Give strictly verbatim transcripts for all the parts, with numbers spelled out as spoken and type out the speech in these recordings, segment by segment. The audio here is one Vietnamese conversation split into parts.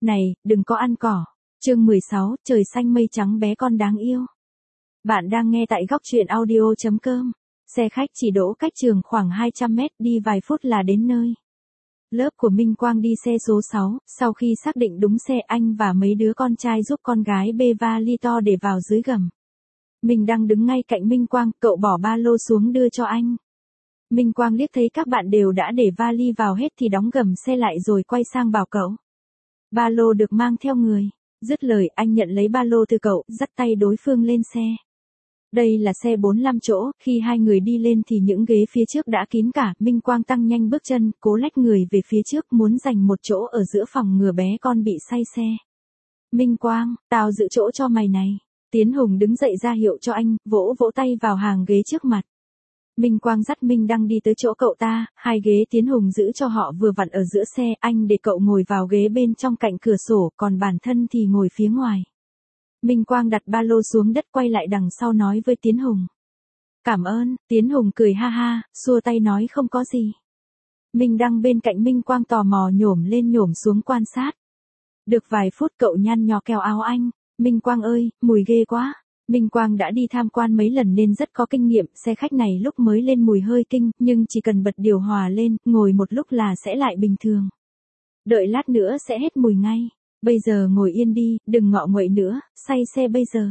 Này, đừng có ăn cỏ. Chương mười sáu, trời xanh mây trắng bé con đáng yêu. Bạn đang nghe tại góc truyện audio chấm com. Xe khách chỉ đỗ cách trường khoảng hai trăm mét, đi vài phút là đến nơi. Lớp của Minh Quang đi xe số sáu, sau khi xác định đúng xe, anh và mấy đứa con trai giúp con gái bê vali to để vào dưới gầm. Mình đang đứng ngay cạnh Minh Quang, cậu bỏ ba lô xuống đưa cho anh. Minh Quang liếc thấy các bạn đều đã để vali vào hết thì đóng gầm xe lại rồi quay sang bảo cậu. Ba lô được mang theo người. Dứt lời, anh nhận lấy ba lô từ cậu, dắt tay đối phương lên xe. Đây là xe bốn mươi lăm chỗ, khi hai người đi lên thì những ghế phía trước đã kín cả. Minh Quang tăng nhanh bước chân, cố lách người về phía trước, muốn giành một chỗ ở giữa phòng ngừa bé con bị say xe. Minh Quang, tao giữ chỗ cho mày này. Tiến Hùng đứng dậy ra hiệu cho anh, vỗ vỗ tay vào hàng ghế trước mặt. Minh Quang dắt Minh Đăng đi tới chỗ cậu ta, hai ghế Tiến Hùng giữ cho họ vừa vặn ở giữa xe, anh để cậu ngồi vào ghế bên trong cạnh cửa sổ, còn bản thân thì ngồi phía ngoài. Minh Quang đặt ba lô xuống đất, quay lại đằng sau nói với Tiến Hùng. Cảm ơn. Tiến Hùng cười ha ha, xua tay nói không có gì. Minh Đăng bên cạnh Minh Quang tò mò nhổm lên nhổm xuống quan sát. Được vài phút cậu nhăn nhó kéo áo anh. Minh Quang ơi, mùi ghê quá. Minh Quang đã đi tham quan mấy lần nên rất có kinh nghiệm, xe khách này lúc mới lên mùi hơi kinh, nhưng chỉ cần bật điều hòa lên, ngồi một lúc là sẽ lại bình thường. Đợi lát nữa sẽ hết mùi ngay. Bây giờ ngồi yên đi, đừng ngọ nguậy nữa, say xe bây giờ.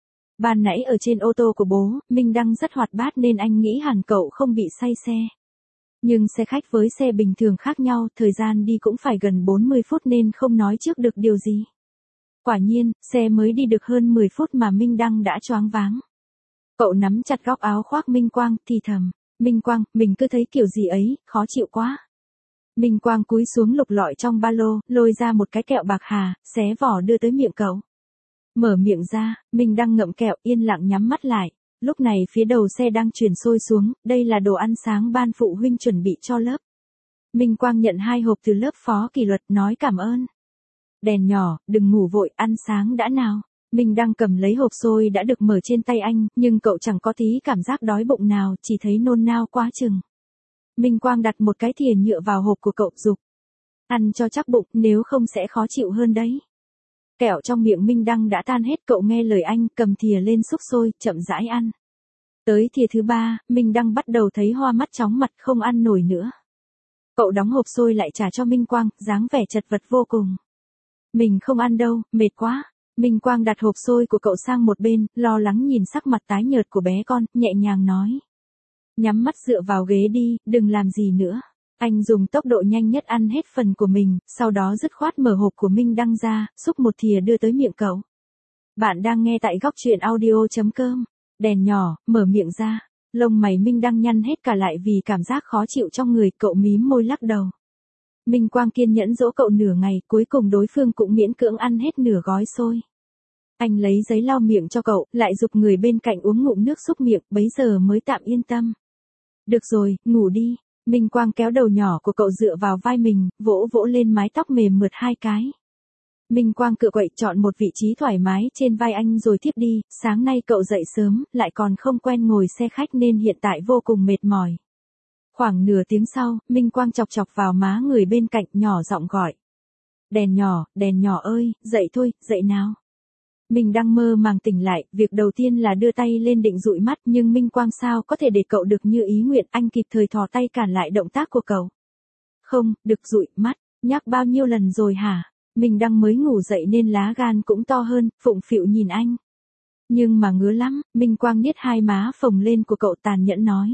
Ban nãy ở trên ô tô của bố, Minh Đăng rất hoạt bát nên anh nghĩ hẳn cậu không bị say xe. Nhưng xe khách với xe bình thường khác nhau, thời gian đi cũng phải gần bốn mươi phút nên không nói trước được điều gì. Quả nhiên, xe mới đi được hơn mười phút mà Minh Đăng đã choáng váng. Cậu nắm chặt góc áo khoác Minh Quang, thì thầm. Minh Quang, mình cứ thấy kiểu gì ấy, khó chịu quá. Minh Quang cúi xuống lục lọi trong ba lô, lôi ra một cái kẹo bạc hà, xé vỏ đưa tới miệng cậu. Mở miệng ra, Minh Đăng ngậm kẹo yên lặng nhắm mắt lại. Lúc này phía đầu xe đang chuyển sôi xuống, đây là đồ ăn sáng ban phụ huynh chuẩn bị cho lớp. Minh Quang nhận hai hộp từ lớp phó kỷ luật, nói cảm ơn. Đèn nhỏ, đừng ngủ vội, ăn sáng đã nào. Minh Đăng cầm lấy hộp xôi đã được mở trên tay anh, nhưng cậu chẳng có tí cảm giác đói bụng nào, chỉ thấy nôn nao quá chừng. Minh Quang đặt một cái thìa nhựa vào hộp của cậu, giục. Ăn cho chắc bụng, nếu không sẽ khó chịu hơn đấy. Kẹo trong miệng Minh Đăng đã tan hết, cậu nghe lời anh, cầm thìa lên xúc xôi, chậm rãi ăn. Tới thìa thứ ba, Minh Đăng bắt đầu thấy hoa mắt chóng mặt, không ăn nổi nữa. Cậu đóng hộp xôi lại trả cho Minh Quang, dáng vẻ chật vật vô cùng. Mình không ăn đâu, mệt quá. Minh Quang đặt hộp xôi của cậu sang một bên, lo lắng nhìn sắc mặt tái nhợt của bé con, nhẹ nhàng nói. Nhắm mắt dựa vào ghế đi, đừng làm gì nữa. Anh dùng tốc độ nhanh nhất ăn hết phần của mình, sau đó dứt khoát mở hộp của Minh Đăng ra, xúc một thìa đưa tới miệng cậu. Bạn đang nghe tại góc truyện audio chấm com. Đèn nhỏ, mở miệng ra. Lông mày Minh Đăng nhăn hết cả lại vì cảm giác khó chịu trong người, cậu mím môi lắc đầu. Minh Quang kiên nhẫn dỗ cậu nửa ngày, cuối cùng đối phương cũng miễn cưỡng ăn hết nửa gói xôi. Anh lấy giấy lau miệng cho cậu, lại giục người bên cạnh uống ngụm nước xúc miệng, bấy giờ mới tạm yên tâm. Được rồi, ngủ đi. Minh Quang kéo đầu nhỏ của cậu dựa vào vai mình, vỗ vỗ lên mái tóc mềm mượt hai cái. Minh Quang cựa quậy chọn một vị trí thoải mái trên vai anh rồi tiếp đi, sáng nay cậu dậy sớm, lại còn không quen ngồi xe khách nên hiện tại vô cùng mệt mỏi. Khoảng nửa tiếng sau, Minh Quang chọc chọc vào má người bên cạnh, nhỏ giọng gọi. Đèn nhỏ, đèn nhỏ ơi, dậy thôi, dậy nào. Mình đang mơ màng tỉnh lại, việc đầu tiên là đưa tay lên định dụi mắt, nhưng Minh Quang sao có thể để cậu được như ý nguyện, anh kịp thời thò tay cản lại động tác của cậu. Không, được dụi mắt, nhắc bao nhiêu lần rồi hả? Mình đang mới ngủ dậy nên lá gan cũng to hơn, phụng phịu nhìn anh. Nhưng mà ngứa lắm, Minh Quang niết hai má phồng lên của cậu tàn nhẫn nói.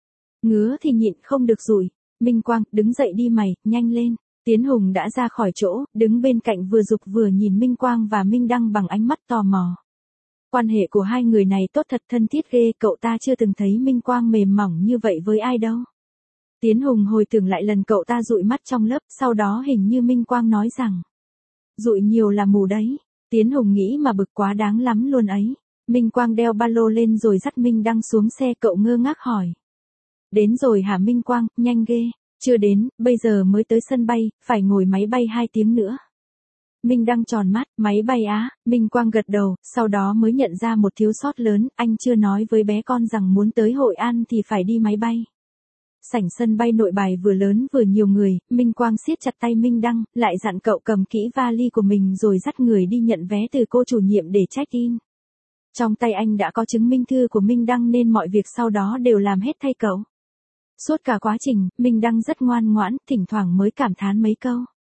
Ngứa thì nhịn, không được dụi. Minh Quang, đứng dậy đi mày, nhanh lên. Tiến Hùng đã ra khỏi chỗ, đứng bên cạnh vừa giục vừa nhìn Minh Quang và Minh Đăng bằng ánh mắt tò mò. Quan hệ của hai người này tốt thật thân thiết ghê, cậu ta chưa từng thấy Minh Quang mềm mỏng như vậy với ai đâu. Tiến Hùng hồi tưởng lại lần cậu ta dụi mắt trong lớp, sau đó hình như Minh Quang nói rằng. Dụi nhiều là mù đấy. Tiến Hùng nghĩ mà bực quá đáng lắm luôn ấy. Minh Quang đeo ba lô lên rồi dắt Minh Đăng xuống xe, cậu ngơ ngác hỏi. Đến rồi hả Minh Quang, nhanh ghê. Chưa đến, bây giờ mới tới sân bay, phải ngồi máy bay hai tiếng nữa. Minh Đăng tròn mắt, máy bay á, Minh Quang gật đầu, sau đó mới nhận ra một thiếu sót lớn, anh chưa nói với bé con rằng muốn tới Hội An thì phải đi máy bay. Sảnh sân bay Nội Bài vừa lớn vừa nhiều người, Minh Quang siết chặt tay Minh Đăng, lại dặn cậu cầm kỹ vali của mình rồi dắt người đi nhận vé từ cô chủ nhiệm để check-in. Trong tay anh đã có chứng minh thư của Minh Đăng nên mọi việc sau đó đều làm hết thay cậu. Suốt cả quá trình, Minh Đăng rất ngoan ngoãn, thỉnh thoảng mới cảm thán mấy câu.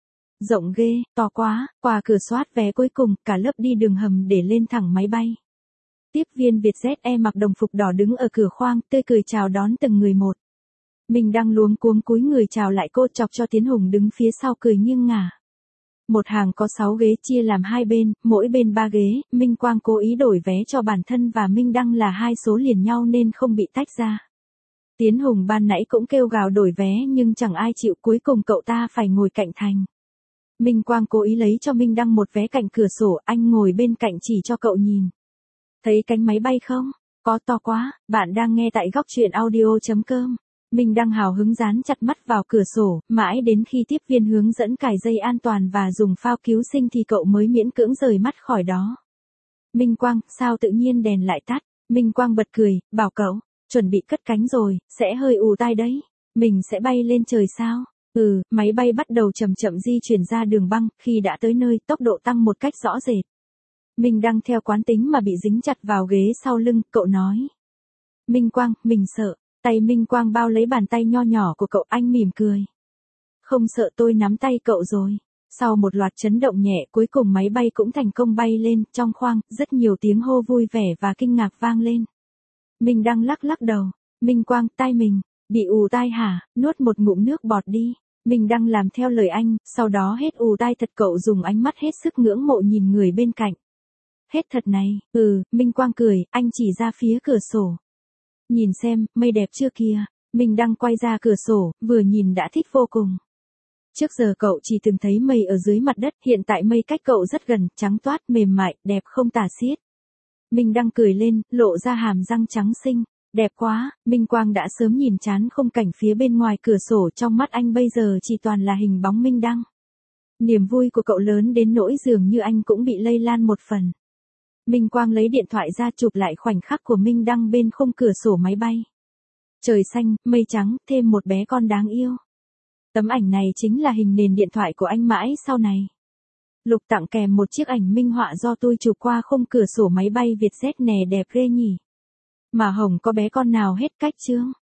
Rộng ghê, to quá, qua cửa soát vé cuối cùng, cả lớp đi đường hầm để lên thẳng máy bay. Tiếp viên Vietjet Air mặc đồng phục đỏ đứng ở cửa khoang, tươi cười chào đón từng người một. Minh Đăng luống cuống cúi người chào lại cô, chọc cho Tiến Hùng đứng phía sau cười nghiêng ngả. Một hàng có sáu ghế chia làm hai bên, mỗi bên ba ghế, Minh Quang cố ý đổi vé cho bản thân và Minh Đăng là hai số liền nhau nên không bị tách ra. Tiến Hùng ban nãy cũng kêu gào đổi vé nhưng chẳng ai chịu, cuối cùng cậu ta phải ngồi cạnh Thành. Minh Quang cố ý lấy cho Minh Đăng một vé cạnh cửa sổ, anh ngồi bên cạnh chỉ cho cậu nhìn. Thấy cánh máy bay không? Có to quá, bạn đang nghe tại góc truyện audio chấm com. Minh Đăng hào hứng dán chặt mắt vào cửa sổ, mãi đến khi tiếp viên hướng dẫn cài dây an toàn và dùng phao cứu sinh thì cậu mới miễn cưỡng rời mắt khỏi đó. Minh Quang, sao tự nhiên đèn lại tắt? Minh Quang bật cười, bảo cậu, chuẩn bị cất cánh rồi, sẽ hơi ù tai đấy. Mình sẽ bay lên trời sao? Ừ, máy bay bắt đầu chậm chậm di chuyển ra đường băng, khi đã tới nơi, tốc độ tăng một cách rõ rệt. Minh Đăng theo quán tính mà bị dính chặt vào ghế sau lưng, cậu nói. Minh Quang, mình sợ. Tay Minh Quang bao lấy bàn tay nho nhỏ của cậu, anh mỉm cười. Không sợ, tôi nắm tay cậu rồi. Sau một loạt chấn động nhẹ, cuối cùng máy bay cũng thành công bay lên, trong khoang, rất nhiều tiếng hô vui vẻ và kinh ngạc vang lên. Minh Đăng lắc lắc đầu. Minh Quang, tai mình, bị ù tai hả, nuốt một ngụm nước bọt đi. Minh Đăng làm theo lời anh, sau đó hết ù tai thật, cậu dùng ánh mắt hết sức ngưỡng mộ nhìn người bên cạnh. Hết thật này, ừ, Minh Quang cười, anh chỉ ra phía cửa sổ. Nhìn xem, mây đẹp chưa kìa. Minh Đăng quay ra cửa sổ, vừa nhìn đã thích vô cùng. Trước giờ cậu chỉ từng thấy mây ở dưới mặt đất, hiện tại mây cách cậu rất gần, trắng toát, mềm mại, đẹp không tả xiết. Minh Đăng cười lên, lộ ra hàm răng trắng xinh. Đẹp quá, Minh Quang đã sớm nhìn chán khung cảnh phía bên ngoài cửa sổ, trong mắt anh bây giờ chỉ toàn là hình bóng Minh Đăng. Niềm vui của cậu lớn đến nỗi dường như anh cũng bị lây lan một phần. Minh Quang lấy điện thoại ra chụp lại khoảnh khắc của Minh Đăng bên khung cửa sổ máy bay. Trời xanh, mây trắng, thêm một bé con đáng yêu. Tấm ảnh này chính là hình nền điện thoại của anh mãi sau này. Lục tặng kèm một chiếc ảnh minh họa do tôi chụp qua khung cửa sổ máy bay Vietjet nè, đẹp ghê nhỉ. Mà Hồng có bé con nào hết cách chưa?